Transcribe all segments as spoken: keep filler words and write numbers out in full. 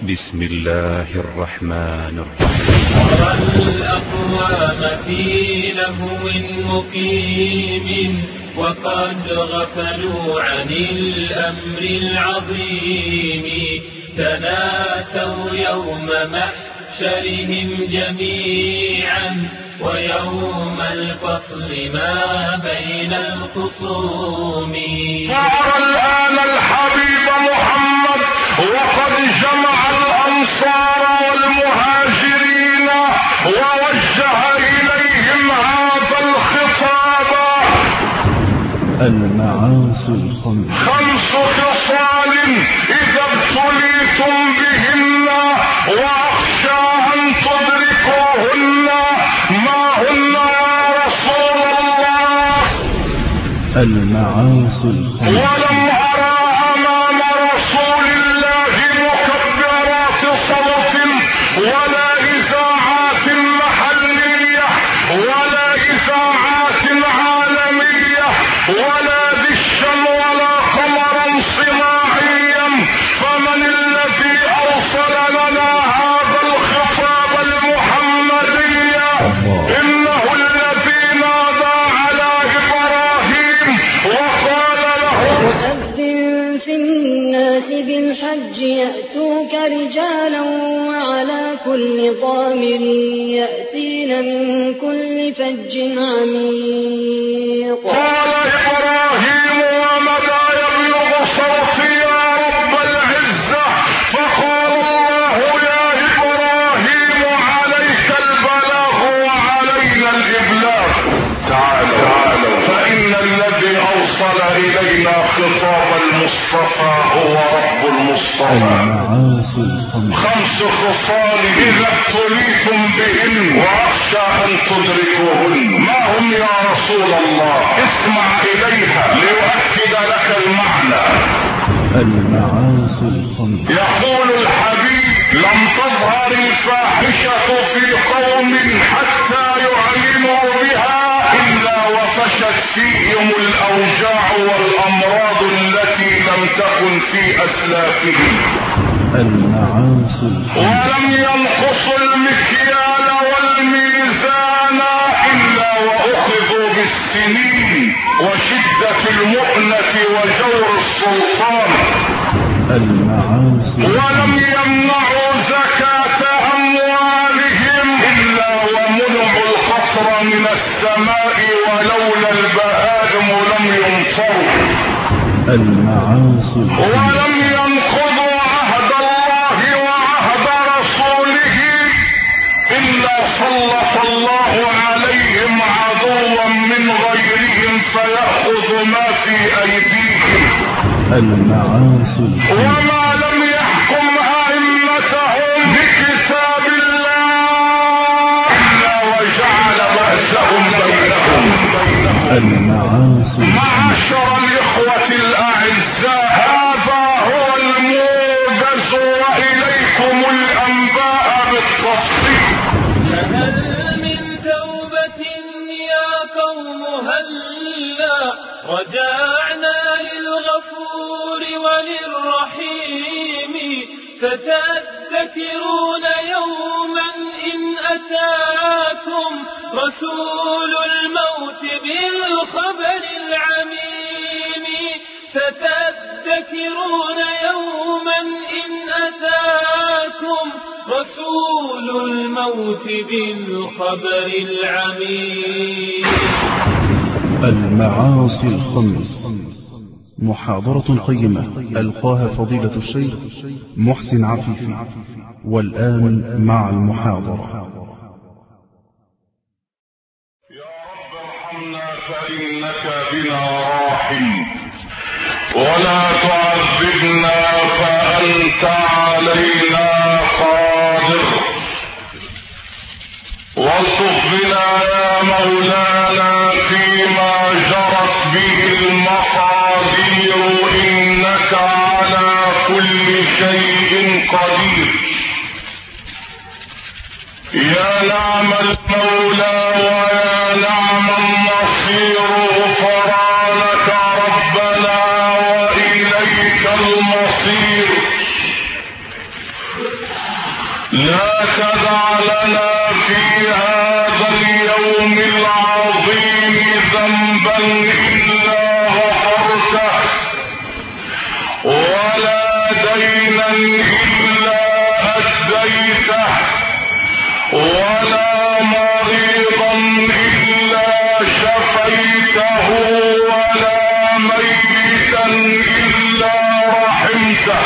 بسم الله الرحمن الرحيم. ترى الأقوام في لهو مقيم وقد غفلوا عن الأمر العظيم، تناسوا يوم محشرهم جميعا ويوم الفصل ما بين الخصوم. ترى الآن الحبيب محمد وقد جمع الأنصار والمهاجرين ووجه إليهم هذا الخطاب: المعاصي الخمس خمس خصال إذا ابتليتم بهن وأخشى أن تدركوهن ما هن يا رسول الله. المعاصي الخمس ولم أرى أمام رسول الله مكبرات صوت ولا إذاعات محلية ولا إذاعات عالمية ولا دشا ولا قمرا صناعيا، فمن الذي أوصل لنا هذا الخطاب المحمدي؟ إنه الذي نادى على إبراهيم وقال له: وأذن في الناس بالحج يأتوك رجالا وعلى كل ضامر يأتين من كل فج عميق. قال إبراهيم: ومدى يبلغ صوتي يا رب العزة؟ فقال الله: يا إبراهيم عليك البلاغ وعلينا الإبلاغ. تعالوا تعالوا فإن الذي أوصل إلينا خطاب المصطفى هو رب المصطفى. المعاصي الخمس خمس خصال إذا ابتليتم بهن وأخشى أن تدركوهن. ما هم يا رسول الله؟ اسمع إليها ليؤكد لك المعنى. المعاصي الخمس يقول الحبيب: لم تظهر الفاحشة في قوم حتى يعلنوا بها إلا وفشت فيهم الأوجاع والأمراض التي لم تكن في أسلافهم. المعاصي الخمس ولم ينقصوا المكيال والميزان إلا وأخذوا بالسنين وشدة المؤنة وجور السلطان. المعاصي ولم يمنعوا زكاة أموالهم إلا ومنعوا القطر من السماء ولولا البهائم لم يمطروا. المعاصي الخمس ولم ينقضوا عهد الله وعهد رسوله إلا سلط الله عليهم عدوا من غيرهم فيأخذ ما في أيديهم. المعاصي الخمس وما لم يحكم أئمتهم بكتاب الله إلا وجعل بأسهم بينهم. المعاصي معاشر الإخوة الأعزاء، هذا هو الموجز وإليكم الأنباء بالتفصيل. هل من توبة يا قوم هلا رجعنا للغفور وللرحيم، فتذكرون يوما إن أتاكم رسول الموت بالخبر العميم، فتذكرون يوما إن أتاكم رسول الموت بالخبر العميم. المعاصي الخمس محاضرة قيمة ألقاها فضيلة الشيخ محسن عفيفي. والآن مع المحاضرة. يا رب ارحمنا فإنك بنا راحم، ولا تعذبنا فأنت علينا قادر، والطف بنا يا مولانا فيما جرت به المقادير، إنك على كل شيء قدير. يا نعم المولى ويا نعم النصير، غفرانك ربنا وإليك المصير. ذنبا إلا غفرته ولا دينا إلا أديته ولا مريضا إلا شفيته ولا ميتا إلا رحمته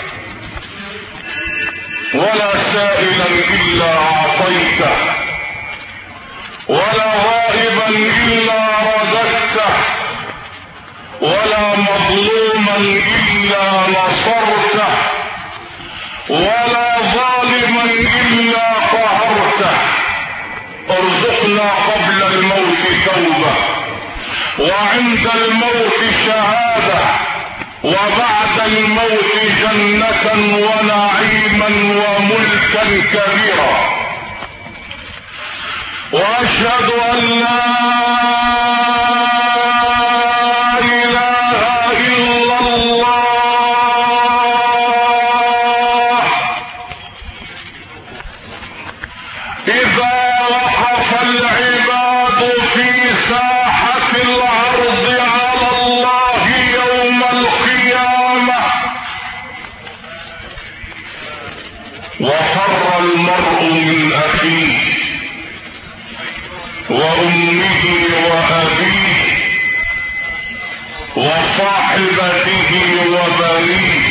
ولا سائلا إلا أعطيته ولا غائبا إلا رددته ولا مظلوما إلا نصرته ولا ظالما إلا قهرته. ارزقنا قبل الموت توبة وعند الموت شهادة وبعد الموت جنة ونعيما وملكا كبيرا. واشهد ان لا اله الا الله اذا وقف العباد في ساحة العرض على الله يوم القيامة وفر المرء من اخيه وأمه وأبيه وصاحبته وبنيه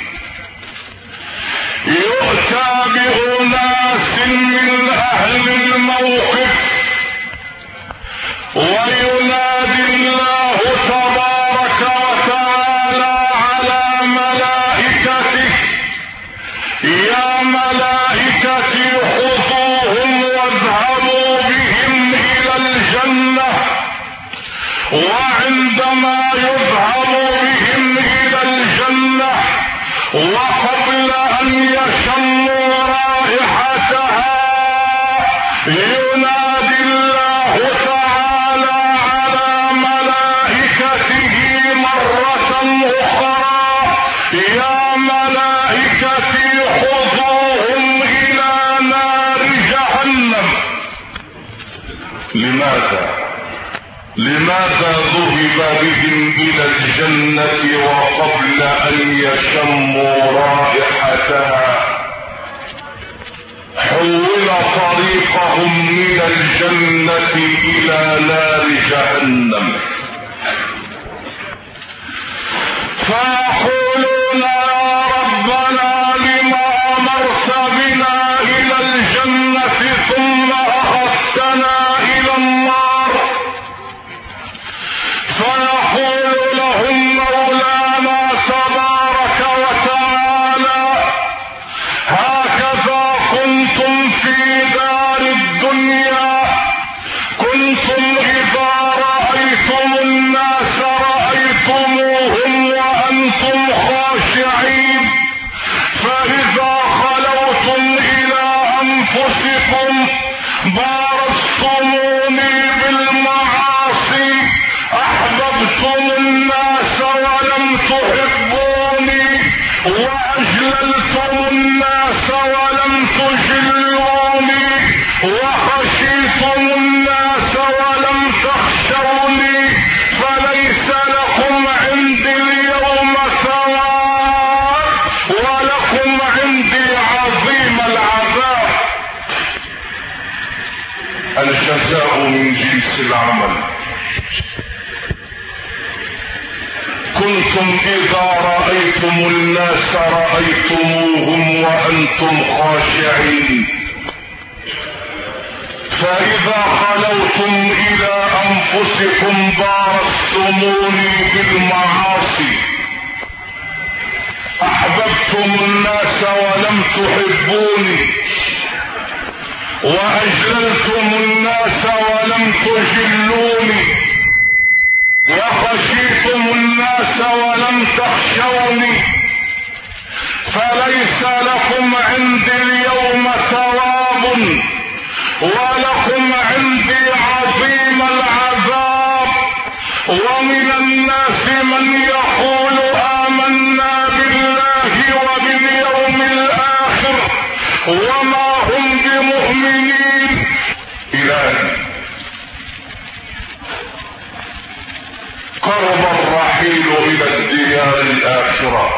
يؤتى بأناس من أهل الموقف وينادي الله تبارك وتعالى على ملائكته يا ملائكتي خذوهم واذهبوا بهم إلى الجنة. وعندما يذهب بهم إلى الجنة وقبل أن يشموا رائحتها ينادي الله تعالى على ملائكته مرة أخرى يا ملائكتي خذوهم إلى نار جهنم. لماذا؟ لماذا ذهب بهم إلى الجنة وقبل أن يشموا رائحتها حول طريقهم من الجنة إلى نار جهنم؟ فيقولون يا ربنا لما أمرت بنا إلى الجنة ثم أخذتنا إلى النار؟ فيقول لهم مولانا تبارك وتعالى هكذا كنتم في دار الدنيا كنتم إذا رأيتم الناس رأيتموهم وأنتم خاشعين فإذا خلوتم إلى أنفسكم بارزتموني بالمعاصي أحببتم الناس ولم تحبوني وأجللتم الناس ولم تجلوني وخشيتم الناس ولم تخشوني فليس لكم عندي اليوم ثواب ولكم عندي عظيم العذاب. الجزاء من جنس العمل. كنتم إذا رأيتم الناس رأيتموهم وأنتم خاشعين فإذا خلوتم إلى أنفسكم بارزتموني بالمعاصي أحببتم الناس ولم تحبوني وأجللتم الناس ولم تجلوني وخشيتم الناس ولم تخشوني فليس لكم عندي اليوم ثواب ولكم عندي عظيم العذاب. ومن الناس من يقول آمنا بالله وباليوم الآخر وما هم بمؤمنين. إلهي قرب الرحيل إلى الديار الآخرة.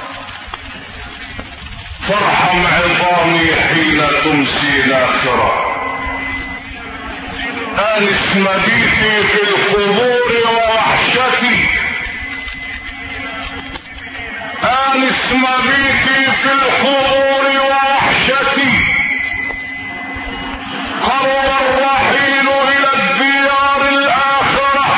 فارحم عظامي حين تمسي ناخرة. آنس مبيتي في القبور ووحشتي، آنس مبيتي في القبور ووحشتي. قرب الرحيل إلى الديار الآخرة،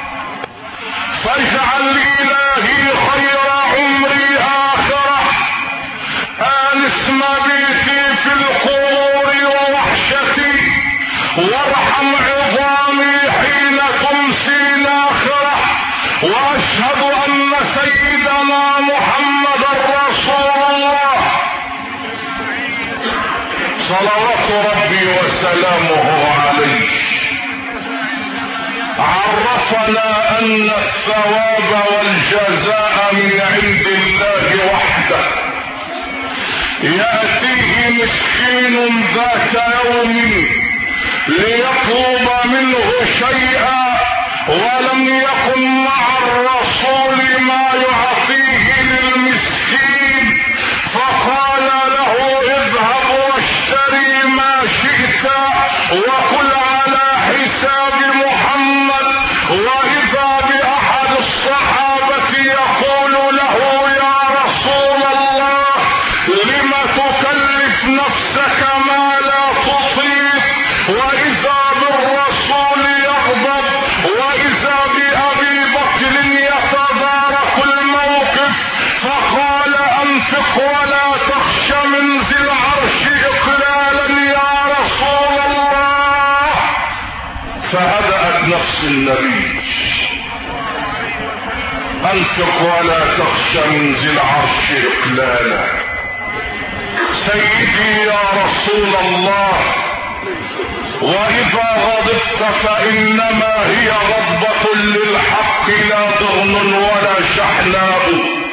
فاجعل إلهي خير عمري آخرة. آنس مبيتي في القبور ووحشتي، وارحم عظامي حين تمسي ناخرة. واشهد ان سيدنا محمد رسول الله صلوات ربي وسلامه عليه عرفنا ان الثواب والجزاء من عند الله وحده. يأتيه مسكين ذات يوم ليطلب منه شيئا، ولم يكن مع الرسول ما يعطيه للمسكين، فقال له اذهب واشتري ما شئت وكل على حساب محمد. واذا باحد الصحابة يقول له يا رسول الله لم تكلف نفسك ما لا تطيق. واذا بالرسول يغضب، واذا بأبي بكر يتدارك الموقف، فقال انفق ولا تخش من ذي العرش اقلالا يا رسول الله. فهدأت نفس النبي، انفق ولا تخش من ذي العرش اقلالا. سيدي يا رسول الله، واذا غضبت فانما هي غضبة للحق لا ضغن ولا شحناء.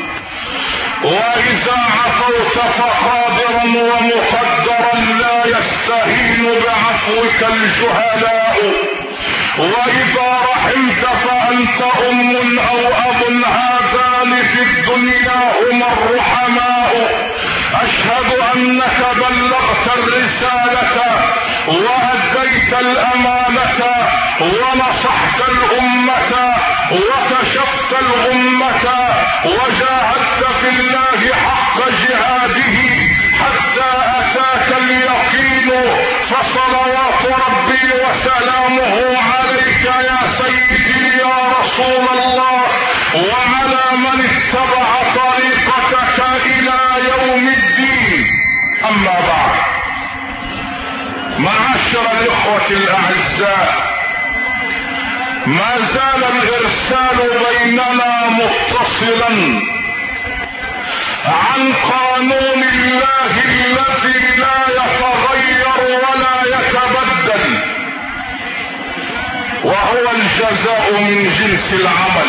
واذا عفوت فقادرا ومقدرا لا يستهين بعفوك الجهلاء. واذا رحمت فانت ام او اب، هذان في الدنيا هما الرحماء. اشهد انك بلغت الرسالة وأديت الأمانة ونصحت الأمة وكشفت الغمة وجاهدت في الله حق جهاده حتى أتاك اليقين. فصلوات ربي وسلامه عليك يا سيدي يا رسول الله، وعلى من اتبع طريقتك إلى يوم الدين. أما بعد، معاشر الإخوة الأعزاء، ما زال الإرسال بيننا متصلا عن قانون الله الذي لا يتغير ولا يتبدل، وهو الجزاء من جنس العمل.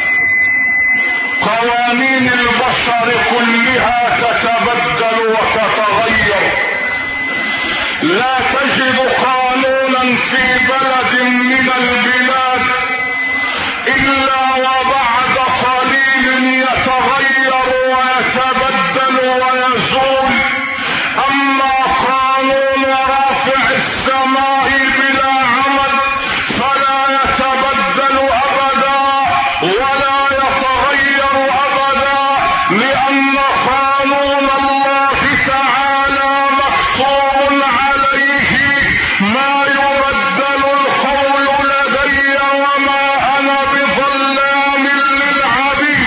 قوانين البشر كلها تتبدل وتتغير. لا تجد قانونا في بلد من البلاد الا وبعد قليل يتغير ويتبدل ويزول. اما قانون رافع السماء بلا عمد فلا يتبدل ابدا ولا يتغير ابدا، لان قانون الله تعالى مكتوب عليه ما يبدل القول لدي وما انا بظلام للعبيد.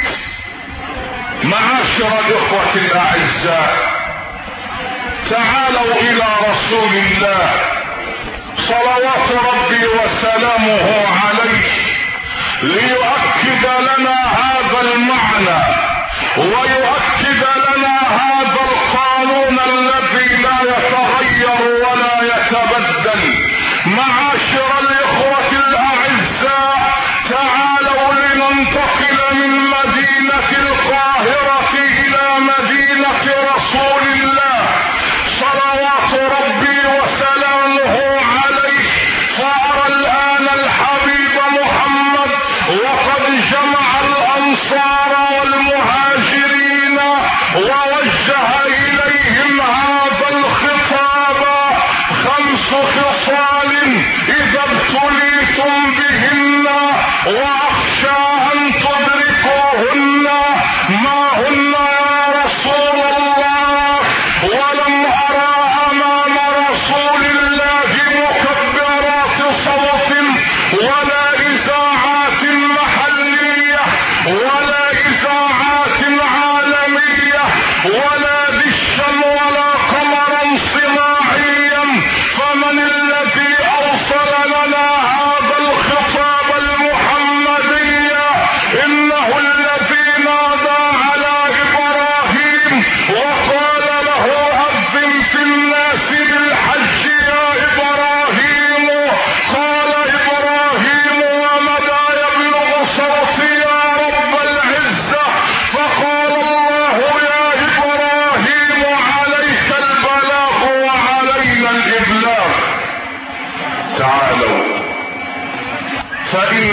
معاشر الاخوة الاعزاء، تعالوا الى رسول الله صلوات ربي وسلامه عليه ليؤكد لنا هذا المعنى ويؤكد لنا هذا القانون الذي لا يتغير ولا يتبدل. معاشر الاخوة الاعزاء، تعالوا لننتقل من مدينة القاهرة الى مدينة رسول الله صلوات ربي وسلامه عليه. فأرى الآن الحبيب محمد وقد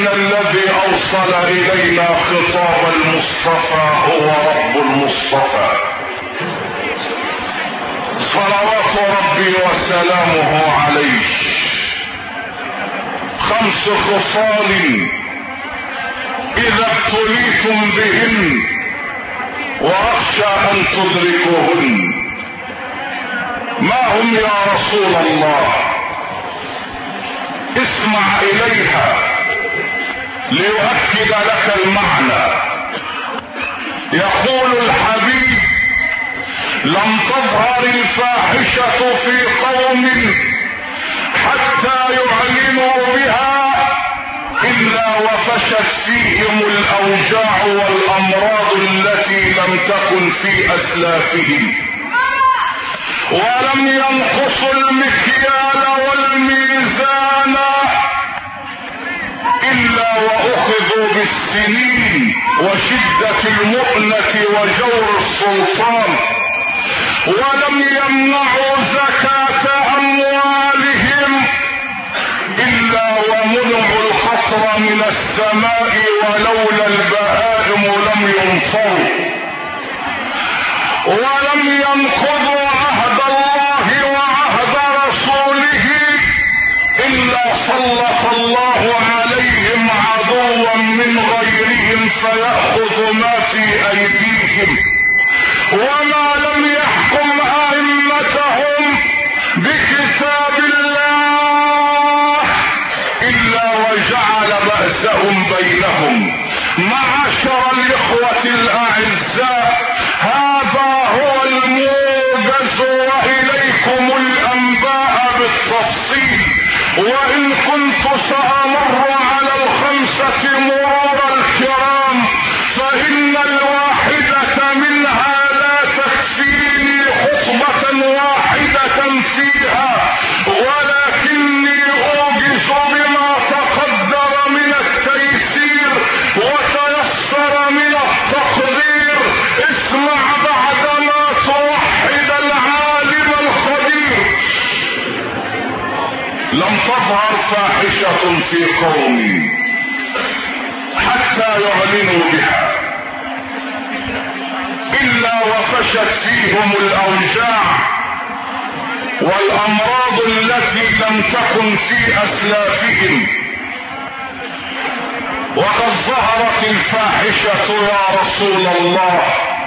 إن الذي أوصل إلينا خطاب المصطفى هو رب المصطفى صلوات ربي وسلامه عليه. خمس خصال إذا ابتليتم بهن وأخشى أن تدركوهن. ما هم يا رسول الله؟ اسمع إليها ليؤكد لك المعنى. يقول الحبيب: لم تظهر الفاحشة في قوم حتى يعلنوا بها إلا وفشت فيهم الأوجاع والأمراض التي لم تكن في أسلافهم، ولم ينقصوا المكيال والميزان إلا وأخذوا بالسنين وشدة المؤنة وجور السلطان، ولم يمنعوا زكاة أموالهم إلا ومنعوا القطر من السماء ولولا البهائم لم يمطروا، ولم ينقضوا عهد الله وعهد رسوله إلا سلط الله عليهم عدوا من غيرهم فيأخذ ما في أيديهم، وما لم يحكم أئمتهم بكتاب الله إلا وجعل بأسهم بينهم. معاشر الإخوة الأعزاء، هذا هو الموجز وإليكم الأنباء بالتفصيل، وإن كنت سأمر على الخمسة مرور الكرام فإن الواحدة منها لا تكفيني خطبة واحدة فيها، ولكني أوجز بما تقدر من التيسير وتيسر من التقدير. اسمع بعدما توحد العالم الخبير. لم تظهر فاحشة في قوم حتى يعلنوا بها إلا وفشت فيهم الأوجاع والأمراض التي لم تكن في أسلافهم. وقد ظهرت الفاحشة يا رسول الله،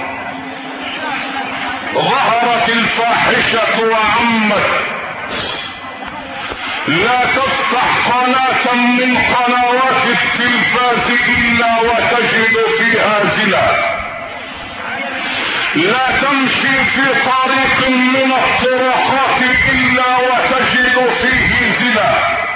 ظهرت الفاحشة وعمت. لا تفتح قناة من قنوات التلفاز إلا وتجد فيها زنا، لا تمشي في طريق من الطرقات إلا وتجد فيه زنا.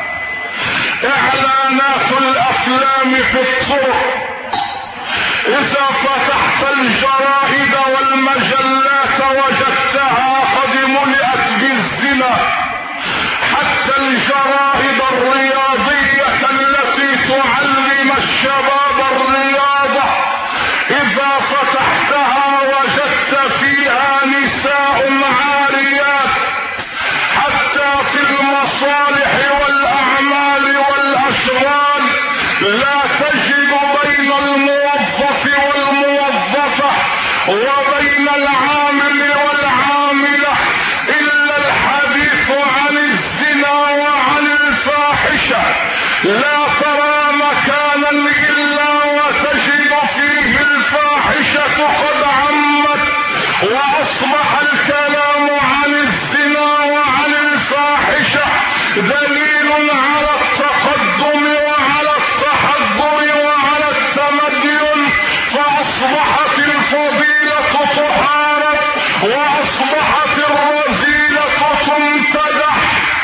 إعلانات الأفلام في الطرق، إذا فتحت الجرائد والمجلات وجدتها قد ملئت بالزنا. حتى الجرائد الرياضية التي تعلم الشباب الرياضة إذا فتحتها وجدت فيها نساء عاريات. حتى في المصالح والأعمال والأشغال لا تجد بين الموظف والموظفة وبين العامل والعاملة إلا الحديث عن الزنا وعن الفاحشة. لا ترى مكانا إلا وتجد فيه الفاحشة قد عمت، وأصبح الكلام عن الزنا وعن الفاحشة دليل على التقدم وعلى التحضر وعلى التمدن، فأصبحت الفضيلة تحارب وأصبحت الرذيلة تمتدح.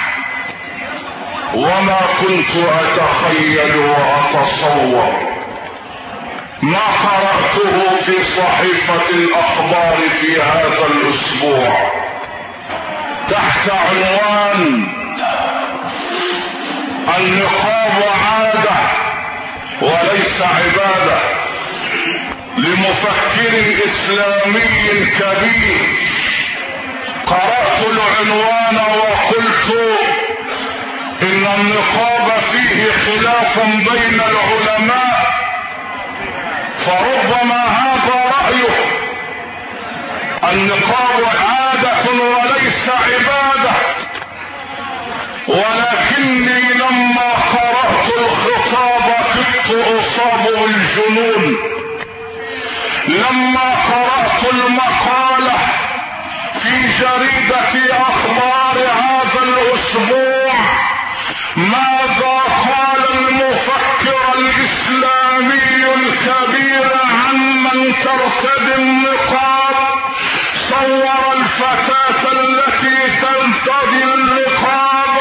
وما كنت أتخيل وأتصور ما قرأته في صحيفة الأخبار في هذا الأسبوع تحت عنوان النقاب عادة وليس عبادة، لمفكر إسلامي كبير. قرأت العنوان وقلت إن ان النقاب فيه خلاف بين العلماء، فربما هذا رأيه. النقاب عادة وليس عبادة، ولكني لما قرأت الخطاب كدت اصاب بالجنون. لما قرأت المقالة في جريدة اخبار هذا الاسبوع ماذا قال المفكر الاسلامي الكبير عن من ترتدي النقاب، صور الفتاة التي ترتدي النقاب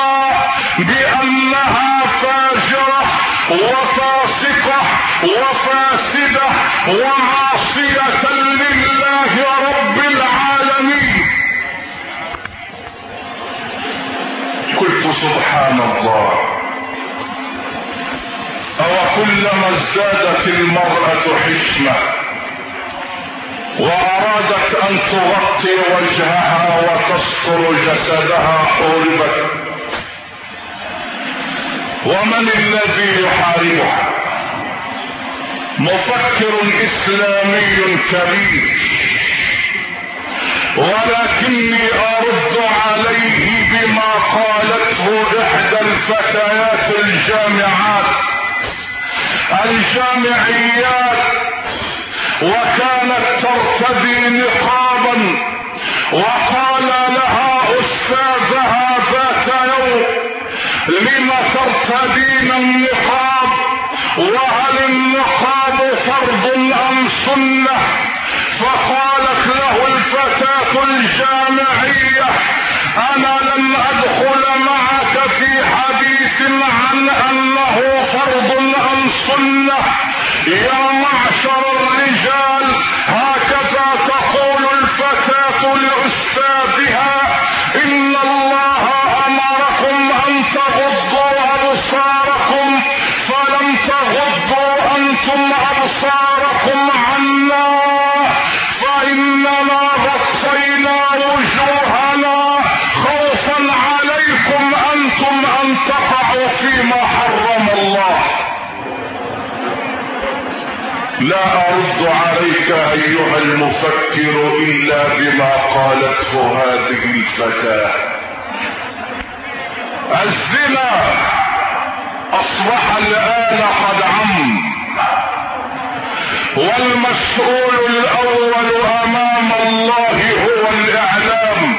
بانها فاجرة وفاسقة وفاسدة وعاصية لله رب العالمين. قلت سبحان الله، أو كلما ازدادت المرأة حشمة وأرادت أن تغطي وجهها وتستر جسدها حرمت. ومن الذي يحاربها؟ مفكر إسلامي كبير، ولكني أرد عليه بما قالته إحدى الفتيات الجامعات الجامعيات، وكانت ترتدي نقابا، وقال لها أستاذها ذات يوم: لم ترتدين النقاب؟ وهل النقاب فرض أم سنة؟ فقالت له الفتاة الجامعية: أنا لم أدخل معك في حديث عن أنه فرض أم سنة. يا معشر الرجال، هكذا تقول الفتاة لأستاذها: إن الله أمركم أن تغضوا أبصاركم، فلم تغضوا أنتم أبصاركم عنا، فإنما غطينا وجوهنا خوفا عليكم أنتم أن تقعوا فيما حرم الله. لا أرد عليك أيها المفكر إلا بما قالته هذه الفتاة. الزنا أصبح الآن قد عم، والمسؤول الأول أمام الله هو الإعلام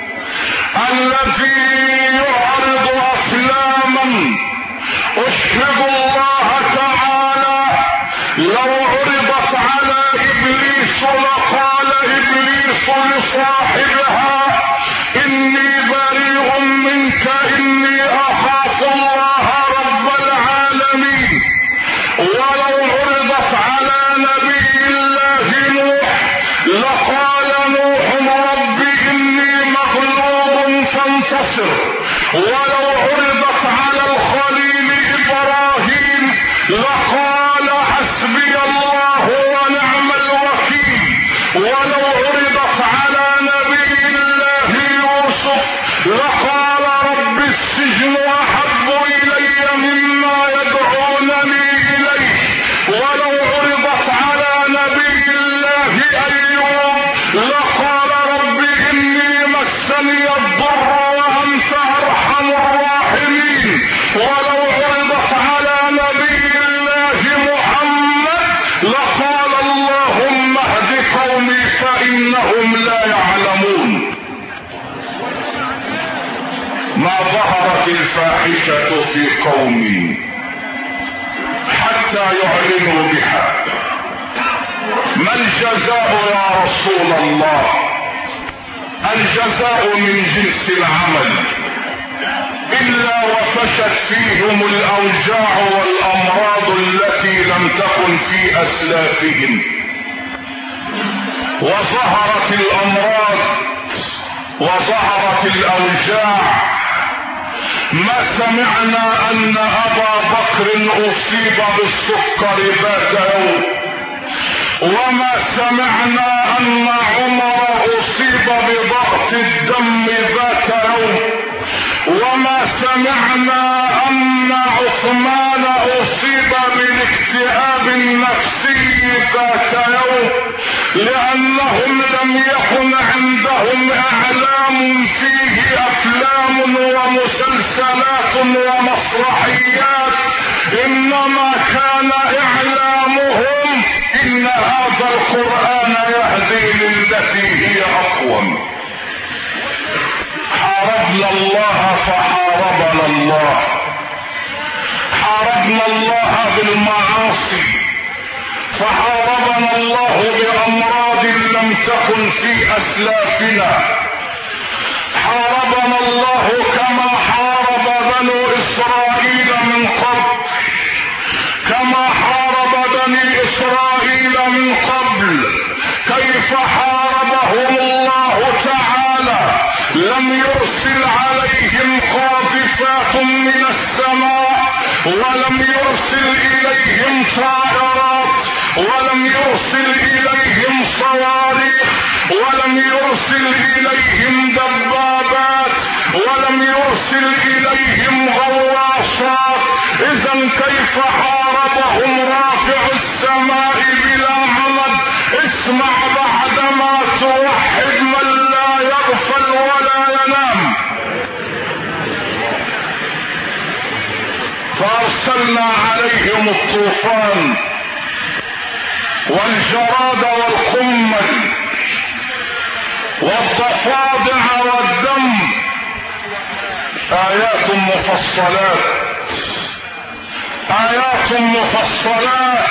الذي يعرض أفلاما أشهد الله تعالى لو عرضت على إبليس لقال إبليس لصاحبها: إني بريء منك، إني أخاف الله رب العالمين. ولو عرضت على نبي الله نوح لقال نوح: رب إني مغلوب فانتصر. ولو عرضت على الخليل إبراهيم لقال: حسبي الله ونعم الوكيل. ولو عرضت على نبي الله يوسف لقال: رب السجن أحب إلي مما يدعونني إليه. ولو عرضت على نبي الله أيوب لقال: رب إني مسني الضر وأنت أرحم الراحمين. ولو عرضت على نبي الله محمد لقال: اللهم اهد قومي فإنهم لا يعلمون. ما ظهرت الفاحشة في قوم حتى يعلنوا بها. ما الجزاء يا رسول الله؟ الجزاء من جنس العمل، إلا وفشت فيهم الأوجاع والأمراض التي لم تكن في أسلافهم، وظهرت الأمراض وظهرت الأوجاع. ما سمعنا أن أبا بكر أصيب بالسكر ذات يوم، وما سمعنا أن عمر أصيب بضغط الدم ذات يوم، وما سمعنا عثمان اصيب بالاكتئاب النفسي ذات يوم لانهم لم يكن عندهم اعلام فيه افلام ومسلسلات ومسرحيات، انما كان اعلامهم ان هذا القرآن يهدي للتي هي اقوم. حاربنا الله فحاربنا الله، حاربنا الله بالمعاصي فحاربنا الله بأمراض لم تكن في أسلافنا، حاربنا الله كما حارب بنو إسرائيل من قبل، كما حارب بني إسرائيل من قبل. كيف حاربهم الله تعالى؟ لم يرسل عليهم قاذفات من السماء، ولم يرسل إليهم طائرات، ولم يرسل إليهم صواريخ، ولم يرسل إليهم دبابات، ولم يرسل إليهم غواصات. إذا كيف حاربهم رافع السماء بلا عمد؟ اسمع بعدما توحد من لا يغفل ولا ينام. فأرسلنا عليهم الطوفان والجراد والقمل والضفادع والدم، آيات مفصلات، آيات مفصلات.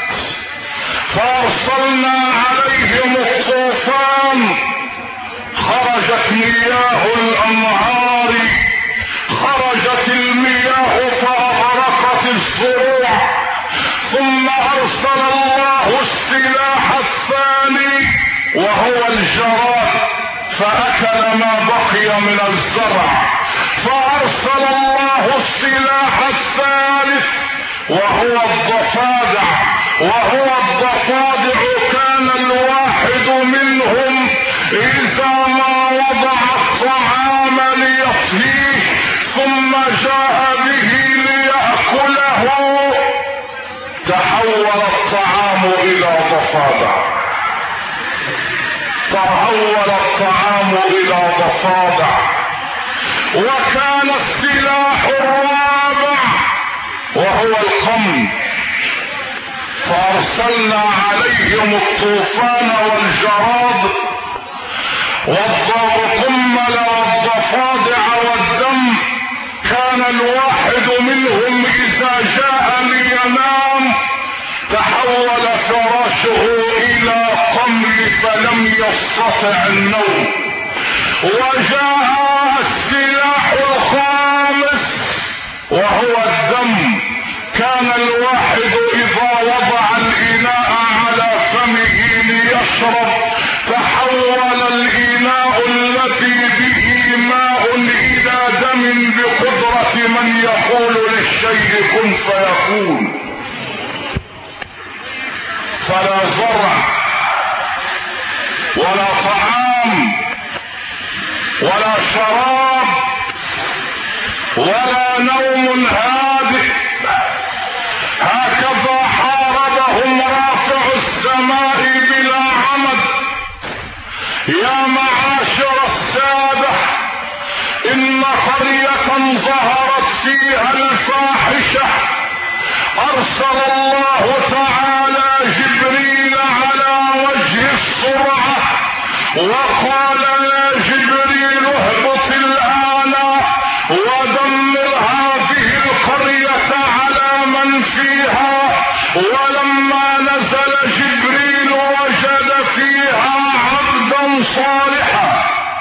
فأرسلنا عليهم الطوفان، خرجت مياه الأنهار، خرجت المياه فأغرقت الزروع. ثم أرسل الله السلاح الثاني وهو الجراد فأكل ما بقي من الزرع. فأرسل الله السلاح الثالث وهو الضفادع، وهو الضفادع كان الواحد منهم إذا ما وضع الطعام ليطهيه ثم جاء به ليأكله تحول الطعام إلى ضفادع، تحول الطعام إلى ضفادع. وكان السلاح الرابع وهو القمل، فأرسلنا عليهم الطوفان والجراد والقمل والضفادع والدم. كان الواحد منهم إذا جاء لينام تحول فراشه إلى قمل فلم يستطع النوم. وجاء السلاح الخامس وهو الدم. كان الواحد إذا وضع الإناء على فمه ليشرب تحول الإناء الذي به ماء إلى دم بقدرة من يقول للشيء كن فيكون. فلا زرع ولا طعام ولا شراب ولا نوم هادئ. هكذا حاربهم رافع السماء بلا عمد. يا معاشر السادة، إن قرية ظهرت فيها الفاحشة أرسل الله تعالى جبريل على وجه السرعة وقال يا جبريل اهبط الآن ودمر هذه القرية على من فيها. ولما نزل جبريل وجد فيها عبدا صالحا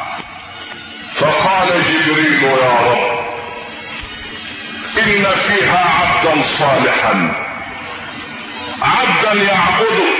فقال جبريل يا رب إن فيها عبدا صالحا، عبدا يعبدك،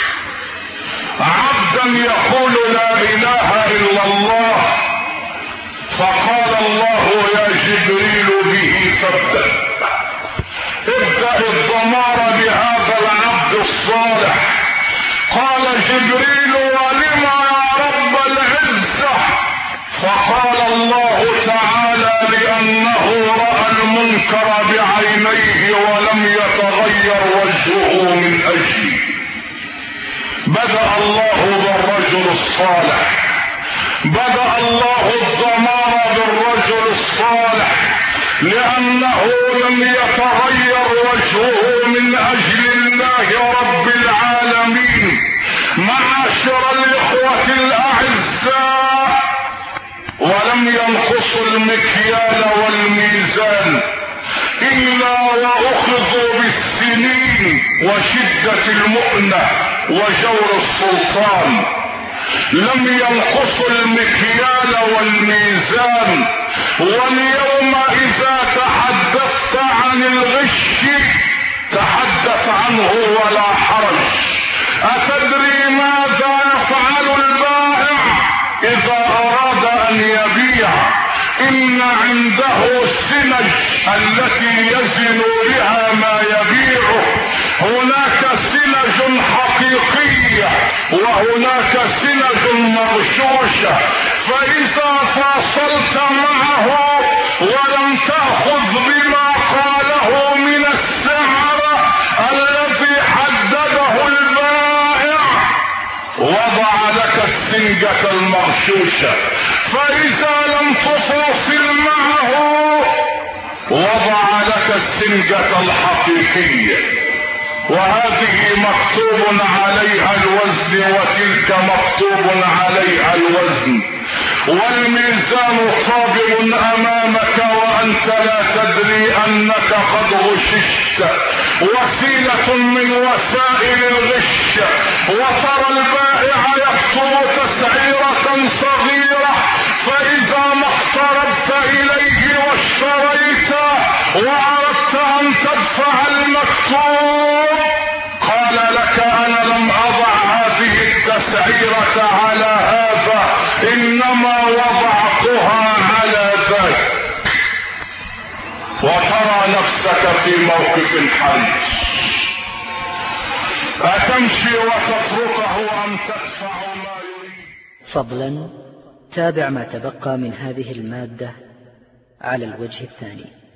عبدا يقول لا إله إلا الله. فقال الله يا جبريل به فابدأ، ابدأ الضمار بهذا العبد الصالح. قال جبريل ولما يا رب العزة؟ فقال الله تعالى لأنه رأى المنكر بعينيه عينيه ولم يتغير وجهه من أجلي. بدأ الله بالرجل الصالح، بدأ الله الدمار بالرجل الصالح، لأنه لم يتغير وجهه من أجل الله رب العالمين. معاشر الإخوة الأعزاء، ولم ينقصوا المكيال والميزان إلا وأخذوا بالسنين وشدة المؤنة وجور السلطان. لم ينقصوا المكيال والميزان. واليوم إذا تحدثت عن الغش تحدث عنه ولا حرج. أتدري ماذا يفعل البائع إذا أراد أن يبيع؟ إن عنده السنج التي يزن بها ما يبيعه. هناك سنج حقيقية وهناك سنج مغشوشة، فإذا فاصلت معه ولم تأخذ بما قاله من السعر الذي حدده البائع وضع لك السنجة المغشوشة، فإذا لم تفاصل معه وضع لك السنجة الحقيقية. وهذه مكتوب عليها الوزن وتلك مكتوب عليها الوزن، والميزان صابر أمامك وأنت لا تدري أنك قد غششت. وسيلة من وسائل الغش. وترى البائع يكتب تسعيرة صغيرة، فإذا ما اقتربت إليه واشتريت وأردت أن تدفع المكتوب قال لك أنا لم أضع هذه التسعيرة على هذا، إنما وضعتها على ذاك. وترى نفسك في موقف حرج. أتمشي وتتركه أم تدفع ما يريد؟ فضلا تابع ما تبقى من هذه المادة على الوجه الثاني.